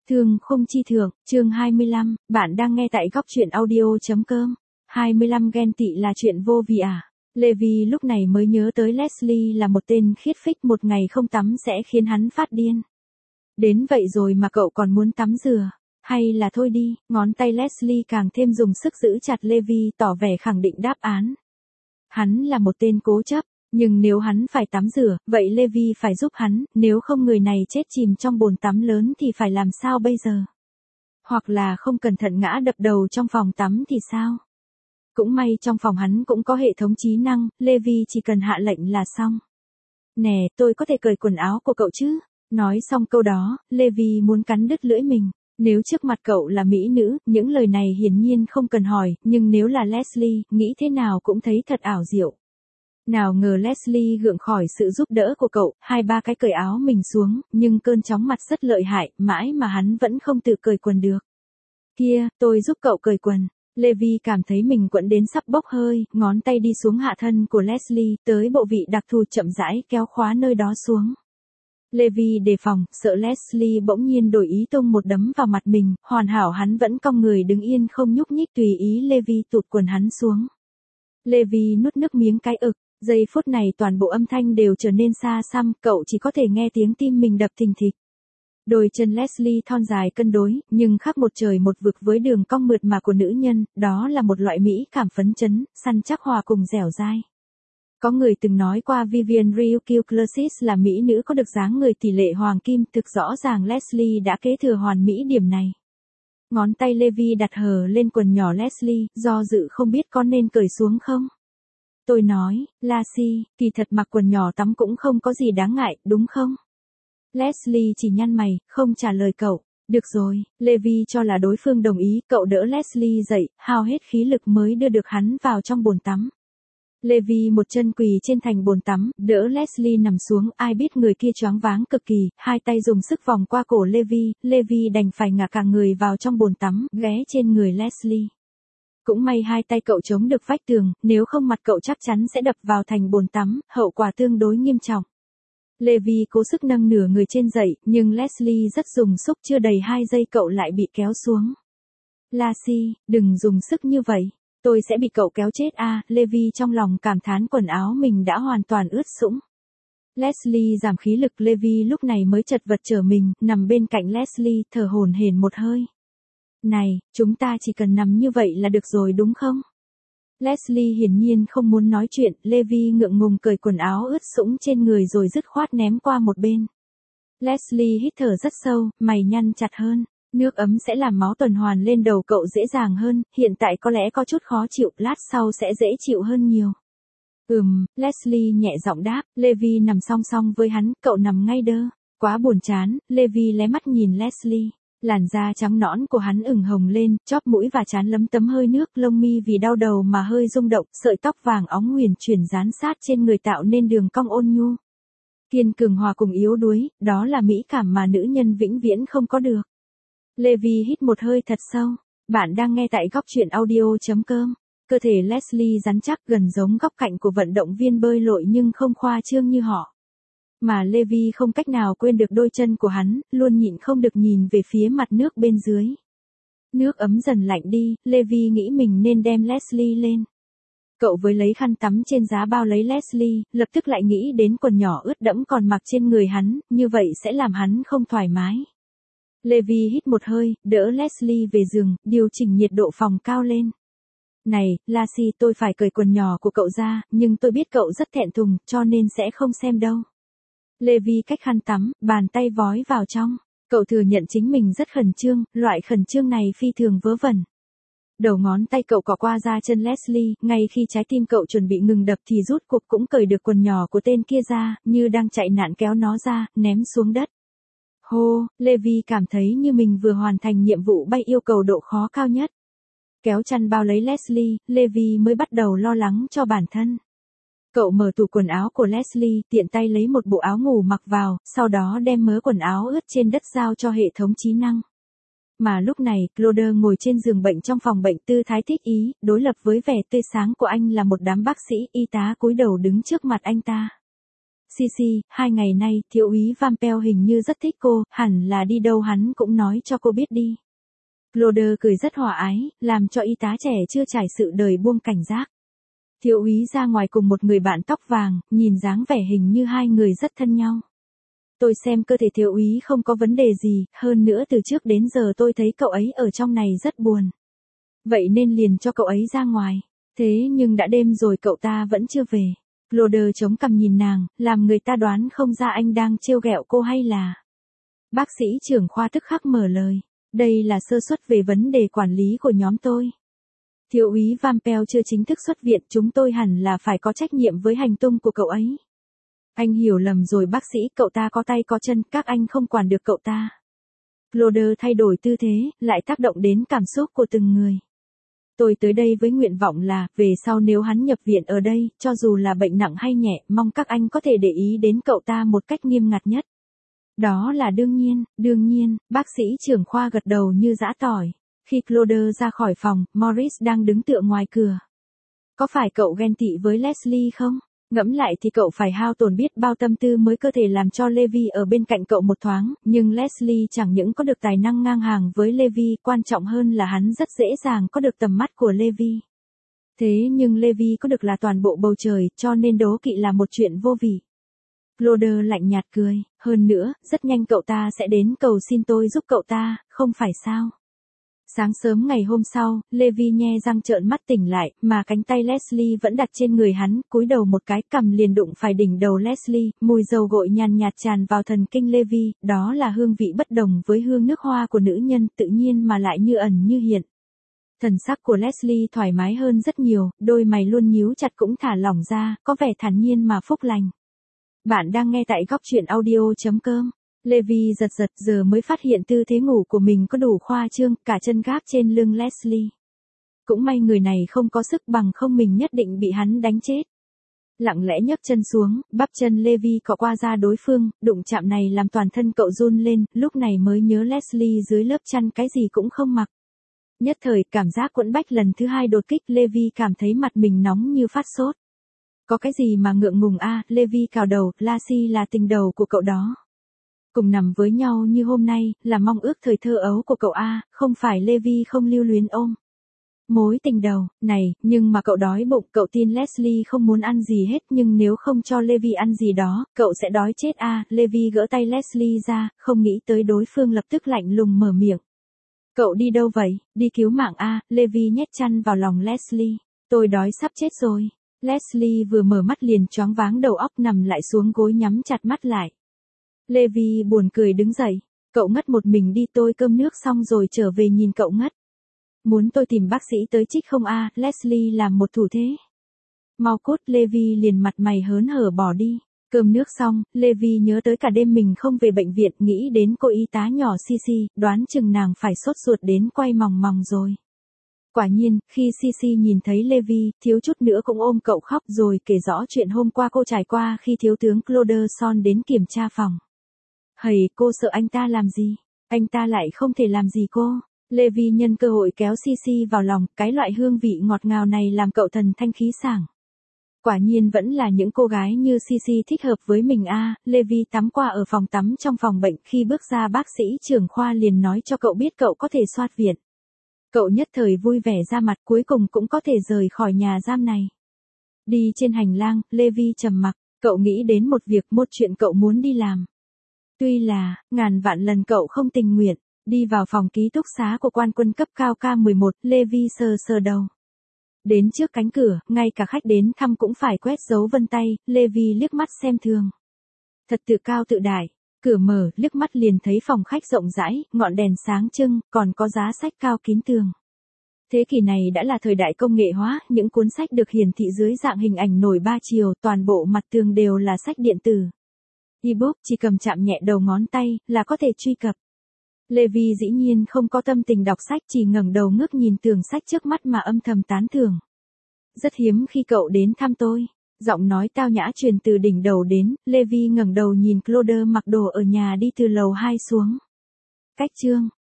Thương khung chi thượng, chương 25, bạn đang nghe tại góc truyện audio.com. 25 ghen tị là chuyện vô vị à? Levi lúc này mới nhớ tới Leslie là một tên khiết phích, một ngày không tắm sẽ khiến hắn phát điên. Đến vậy rồi mà cậu còn muốn tắm rửa, hay là thôi đi, ngón tay Leslie càng thêm dùng sức giữ chặt Levi, tỏ vẻ khẳng định đáp án. Hắn là một tên cố chấp. Nhưng nếu hắn phải tắm rửa, vậy Levi phải giúp hắn, nếu không người này chết chìm trong bồn tắm lớn thì phải làm sao bây giờ? Hoặc là không cẩn thận ngã đập đầu trong phòng tắm thì sao? Cũng may trong phòng hắn cũng có hệ thống trí năng, Levi chỉ cần hạ lệnh là xong. Nè, tôi có thể cởi quần áo của cậu chứ? Nói xong câu đó, Levi muốn cắn đứt lưỡi mình. Nếu trước mặt cậu là mỹ nữ, những lời này hiển nhiên không cần hỏi, nhưng nếu là Leslie, nghĩ thế nào cũng thấy thật ảo diệu. Nào ngờ Leslie gượng khỏi sự giúp đỡ của cậu, 2-3 cái cởi áo mình xuống, nhưng cơn chóng mặt rất lợi hại, mãi mà hắn vẫn không tự cởi quần được. Kia, tôi giúp cậu cởi quần. Levi cảm thấy mình quẫn đến sắp bốc hơi, ngón tay đi xuống hạ thân của Leslie, tới bộ vị đặc thù chậm rãi kéo khóa nơi đó xuống. Levi đề phòng, sợ Leslie bỗng nhiên đổi ý tung một đấm vào mặt mình, hoàn hảo hắn vẫn cong người đứng yên không nhúc nhích, tùy ý Levi tụt quần hắn xuống. Levi nuốt nước miếng cái ực. Giây phút này toàn bộ âm thanh đều trở nên xa xăm, cậu chỉ có thể nghe tiếng tim mình đập thình thịch. Đôi chân Leslie thon dài cân đối, nhưng khác một trời một vực với đường cong mượt mà của nữ nhân, đó là một loại mỹ cảm phấn chấn, săn chắc hòa cùng dẻo dai. Có người từng nói qua Vivienne Ryukyuclassis là mỹ nữ có được dáng người tỷ lệ hoàng kim, thực rõ ràng Leslie đã kế thừa hoàn mỹ điểm này. Ngón tay Levi đặt hờ lên quần nhỏ Leslie, do dự không biết có nên cởi xuống không. Tôi nói, Lassie, kỳ thật mặc quần nhỏ tắm cũng không có gì đáng ngại, đúng không? Leslie chỉ nhăn mày, không trả lời cậu. Được rồi, Levi cho là đối phương đồng ý, cậu đỡ Leslie dậy, hao hết khí lực mới đưa được hắn vào trong bồn tắm. Levi một chân quỳ trên thành bồn tắm, đỡ Leslie nằm xuống, ai biết người kia choáng váng cực kỳ, hai tay dùng sức vòng qua cổ Levi đành phải ngả cả người vào trong bồn tắm, ghé trên người Leslie. Cũng may hai tay cậu chống được vách tường, nếu không mặt cậu chắc chắn sẽ đập vào thành bồn tắm, hậu quả tương đối nghiêm trọng. Levi cố sức nâng nửa người trên dậy, nhưng Leslie rất dùng sức, chưa đầy 2 giây cậu lại bị kéo xuống. Lassie, đừng dùng sức như vậy, tôi sẽ bị cậu kéo chết à, Levi trong lòng cảm thán quần áo mình đã hoàn toàn ướt sũng. Leslie giảm khí lực, Levi lúc này mới chật vật trở mình, nằm bên cạnh Leslie, thở hổn hển một hơi. Này, chúng ta chỉ cần nằm như vậy là được rồi đúng không? Leslie hiển nhiên không muốn nói chuyện, Levi ngượng ngùng cởi quần áo ướt sũng trên người rồi dứt khoát ném qua một bên. Leslie hít thở rất sâu, mày nhăn chặt hơn. Nước ấm sẽ làm máu tuần hoàn lên đầu cậu dễ dàng hơn, hiện tại có lẽ có chút khó chịu, lát sau sẽ dễ chịu hơn nhiều. Leslie nhẹ giọng đáp, Levi nằm song song với hắn, cậu nằm ngay đơ. Quá buồn chán, Levi lé mắt nhìn Leslie. Làn da trắng nõn của hắn ửng hồng lên, chóp mũi và trán lấm tấm hơi nước, lông mi vì đau đầu mà hơi rung động, sợi tóc vàng óng huyền chuyển dán sát trên người tạo nên đường cong ôn nhu. Kiên cường hòa cùng yếu đuối, đó là mỹ cảm mà nữ nhân vĩnh viễn không có được. Levi hít một hơi thật sâu. Bạn đang nghe tại góc truyện audio.com. Cơ thể Leslie rắn chắc gần giống góc cạnh của vận động viên bơi lội nhưng không khoa trương như họ. Mà Levi không cách nào quên được đôi chân của hắn, luôn nhịn không được nhìn về phía mặt nước bên dưới. Nước ấm dần lạnh đi, Levi nghĩ mình nên đem Leslie lên. Cậu với lấy khăn tắm trên giá bao lấy Leslie, lập tức lại nghĩ đến quần nhỏ ướt đẫm còn mặc trên người hắn, như vậy sẽ làm hắn không thoải mái. Levi hít một hơi, đỡ Leslie về giường, điều chỉnh nhiệt độ phòng cao lên. Này, Lassie, tôi phải cởi quần nhỏ của cậu ra, nhưng tôi biết cậu rất thẹn thùng, cho nên sẽ không xem đâu. Levi cách khăn tắm, bàn tay vói vào trong. Cậu thừa nhận chính mình rất khẩn trương, loại khẩn trương này phi thường vớ vẩn. Đầu ngón tay cậu cọ qua da chân Leslie, ngay khi trái tim cậu chuẩn bị ngừng đập thì rút cuộc cũng cởi được quần nhỏ của tên kia ra, như đang chạy nạn kéo nó ra, ném xuống đất. Hô, Levi cảm thấy như mình vừa hoàn thành nhiệm vụ bay yêu cầu độ khó cao nhất. Kéo chăn bao lấy Leslie, Levi mới bắt đầu lo lắng cho bản thân. Cậu mở tủ quần áo của Leslie, tiện tay lấy một bộ áo ngủ mặc vào, sau đó đem mớ quần áo ướt trên đất giao cho hệ thống trí năng. Mà lúc này, Claude ngồi trên giường bệnh trong phòng bệnh, tư thái thích ý, đối lập với vẻ tươi sáng của anh là một đám bác sĩ, y tá cúi đầu đứng trước mặt anh ta. Sisi, 2 ngày nay, thiếu úy Van Pelt hình như rất thích cô, hẳn là đi đâu hắn cũng nói cho cô biết đi. Claude cười rất hòa ái, làm cho y tá trẻ chưa trải sự đời buông cảnh giác. Thiếu úy ra ngoài cùng một người bạn tóc vàng, nhìn dáng vẻ hình như hai người rất thân nhau. Tôi xem cơ thể thiếu úy không có vấn đề gì, hơn nữa từ trước đến giờ tôi thấy cậu ấy ở trong này rất buồn. Vậy nên liền cho cậu ấy ra ngoài. Thế nhưng đã đêm rồi cậu ta vẫn chưa về. Claude chống cằm nhìn nàng, làm người ta đoán không ra anh đang trêu ghẹo cô hay là. Bác sĩ trưởng khoa tức khắc mở lời. Đây là sơ suất về vấn đề quản lý của nhóm tôi. Thiếu úy Van Pelt chưa chính thức xuất viện, chúng tôi hẳn là phải có trách nhiệm với hành tung của cậu ấy. Anh hiểu lầm rồi bác sĩ, cậu ta có tay có chân, các anh không quản được cậu ta. Claude thay đổi tư thế, lại tác động đến cảm xúc của từng người. Tôi tới đây với nguyện vọng là, về sau nếu hắn nhập viện ở đây, cho dù là bệnh nặng hay nhẹ, mong các anh có thể để ý đến cậu ta một cách nghiêm ngặt nhất. Đó là đương nhiên, bác sĩ trưởng khoa gật đầu như giã tỏi. Khi Claude ra khỏi phòng, Morris đang đứng tựa ngoài cửa. Có phải cậu ghen tị với Leslie không? Ngẫm lại thì cậu phải hao tổn biết bao tâm tư mới có thể làm cho Levi ở bên cạnh cậu một thoáng, nhưng Leslie chẳng những có được tài năng ngang hàng với Levi, quan trọng hơn là hắn rất dễ dàng có được tầm mắt của Levi. Thế nhưng Levi có được là toàn bộ bầu trời, cho nên đố kỵ là một chuyện vô vị. Claude lạnh nhạt cười, hơn nữa, rất nhanh cậu ta sẽ đến cầu xin tôi giúp cậu ta, không phải sao? Sáng sớm ngày hôm sau, Levi nhe răng trợn mắt tỉnh lại, mà cánh tay Leslie vẫn đặt trên người hắn, cúi đầu một cái, cằm liền đụng phải đỉnh đầu Leslie, mùi dầu gội nhàn nhạt tràn vào thần kinh Levi, đó là hương vị bất đồng với hương nước hoa của nữ nhân, tự nhiên mà lại như ẩn như hiện. Thần sắc của Leslie thoải mái hơn rất nhiều, đôi mày luôn nhíu chặt cũng thả lỏng ra, có vẻ thản nhiên mà phúc lành. Bạn đang nghe tại góc truyện audio.com. Levi giật giờ mới phát hiện tư thế ngủ của mình có đủ khoa trương, cả chân gác trên lưng Leslie. Cũng may người này không có sức, bằng không mình nhất định bị hắn đánh chết. Lặng lẽ nhấc chân xuống, bắp chân Levi cọ qua da đối phương, đụng chạm này làm toàn thân cậu run lên, lúc này mới nhớ Leslie dưới lớp chăn cái gì cũng không mặc. Nhất thời, cảm giác quẫn bách lần thứ hai đột kích, Levi cảm thấy mặt mình nóng như phát sốt. Có cái gì mà ngượng ngùng a? Levi cào đầu, Lassie là tình đầu của cậu đó. Cùng nằm với nhau như hôm nay, là mong ước thời thơ ấu của cậu a, không phải Levi không lưu luyến ôm. Mối tình đầu, này, nhưng mà cậu đói bụng, cậu tin Leslie không muốn ăn gì hết, nhưng nếu không cho Levi ăn gì đó, cậu sẽ đói chết a. Levi gỡ tay Leslie ra, không nghĩ tới đối phương lập tức lạnh lùng mở miệng. Cậu đi đâu vậy? Đi cứu mạng a. Levi nhét chăn vào lòng Leslie. Tôi đói sắp chết rồi. Leslie vừa mở mắt liền choáng váng đầu óc, nằm lại xuống gối nhắm chặt mắt lại. Levi buồn cười đứng dậy. Cậu ngất một mình đi, tôi cơm nước xong rồi trở về nhìn cậu ngất. Muốn tôi tìm bác sĩ tới trích không a? Leslie làm một thủ thế. Mau cút. Levi liền mặt mày hớn hở bỏ đi. Cơm nước xong, Levi nhớ tới cả đêm mình không về bệnh viện, nghĩ đến cô y tá nhỏ Sisi, đoán chừng nàng phải sốt ruột đến quay mòng mòng rồi. Quả nhiên, khi Sisi nhìn thấy Levi, thiếu chút nữa cũng ôm cậu khóc rồi kể rõ chuyện hôm qua cô trải qua khi thiếu tướng Claude Son đến kiểm tra phòng. Hầy, cô sợ anh ta làm gì? Anh ta lại không thể làm gì cô. Levi nhân cơ hội kéo Sisi vào lòng, cái loại hương vị ngọt ngào này làm cậu thần thanh khí sảng. Quả nhiên vẫn là những cô gái như Sisi thích hợp với mình a. Levi tắm qua ở phòng tắm trong phòng bệnh, khi bước ra bác sĩ trưởng khoa liền nói cho cậu biết cậu có thể soát viện. Cậu nhất thời vui vẻ ra mặt, cuối cùng cũng có thể rời khỏi nhà giam này. Đi trên hành lang, Levi trầm mặc, cậu nghĩ đến một chuyện cậu muốn đi làm. Tuy là, ngàn vạn lần cậu không tình nguyện, đi vào phòng ký túc xá của quan quân cấp cao K11, Levi sờ đầu. Đến trước cánh cửa, ngay cả khách đến thăm cũng phải quét dấu vân tay, Levi liếc mắt xem thường. Thật tự cao tự đại, cửa mở, liếc mắt liền thấy phòng khách rộng rãi, ngọn đèn sáng trưng, còn có giá sách cao kín tường. Thế kỷ này đã là thời đại công nghệ hóa, những cuốn sách được hiển thị dưới dạng hình ảnh nổi 3 chiều, toàn bộ mặt tường đều là sách điện tử. Ebook chỉ cầm chạm nhẹ đầu ngón tay, là có thể truy cập. Levi dĩ nhiên không có tâm tình đọc sách, chỉ ngẩng đầu ngước nhìn tường sách trước mắt mà âm thầm tán thưởng. Rất hiếm khi cậu đến thăm tôi. Giọng nói tao nhã truyền từ đỉnh đầu đến, Levi ngẩng đầu nhìn Claude mặc đồ ở nhà đi từ lầu 2 xuống. Cách chương.